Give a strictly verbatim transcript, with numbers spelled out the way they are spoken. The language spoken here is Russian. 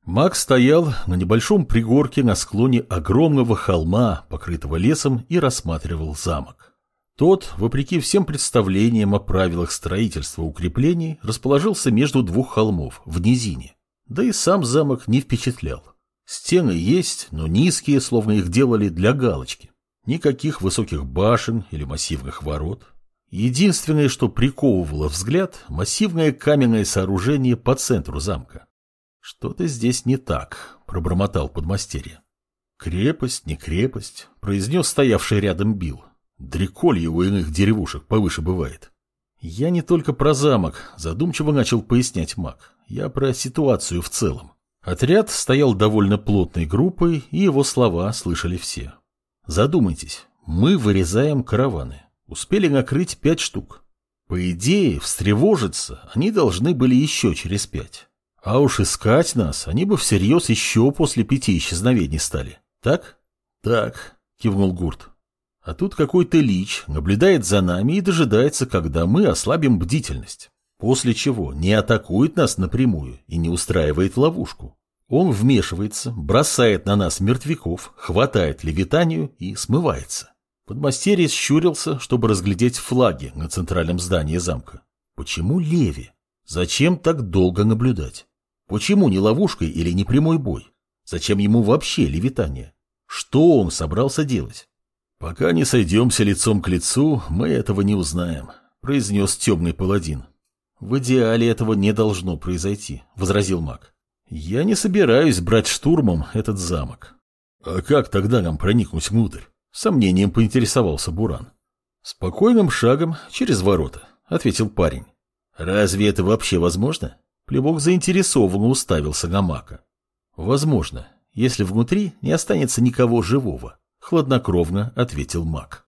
Маг стоял на небольшом пригорке на склоне огромного холма, покрытого лесом, и рассматривал замок. Тот, вопреки всем представлениям о правилах строительства укреплений, расположился между двух холмов, в низине. Да и сам замок не впечатлял. Стены есть, но низкие, словно их делали для галочки. Никаких высоких башен или массивных ворот. Единственное, что приковывало взгляд, массивное каменное сооружение по центру замка. «Что-то здесь не так», — пробормотал подмастерье. «Крепость, не крепость», — произнес стоявший рядом Билл. «Дреколье у иных деревушек повыше бывает». «Я не только про замок», — задумчиво начал пояснять маг. «Я про ситуацию в целом». Отряд стоял довольно плотной группой, и его слова слышали все. «Задумайтесь, мы вырезаем караваны. Успели накрыть пять штук. По идее, встревожиться они должны были еще через пять. А уж искать нас они бы всерьез еще после пяти исчезновений стали. Так?» «Так», — кивнул Гурт. «А тут какой-то лич наблюдает за нами и дожидается, когда мы ослабим бдительность. После чего не атакует нас напрямую и не устраивает ловушку. Он вмешивается, бросает на нас мертвяков, хватает левитанию и смывается». Подмастерье щурился, чтобы разглядеть флаги на центральном здании замка. Почему Леви? Зачем так долго наблюдать? Почему не ловушкой или не прямой бой? Зачем ему вообще левитание? Что он собрался делать? «Пока не сойдемся лицом к лицу, мы этого не узнаем», — произнес темный паладин. «В идеале этого не должно произойти», — возразил маг. «Я не собираюсь брать штурмом этот замок». «А как тогда нам проникнуть внутрь?» — с сомнением поинтересовался Буран. «Спокойным шагом через ворота», — ответил парень. «Разве это вообще возможно?» Плевок заинтересованно уставился на мака. «Возможно, если внутри не останется никого живого», — хладнокровно ответил маг.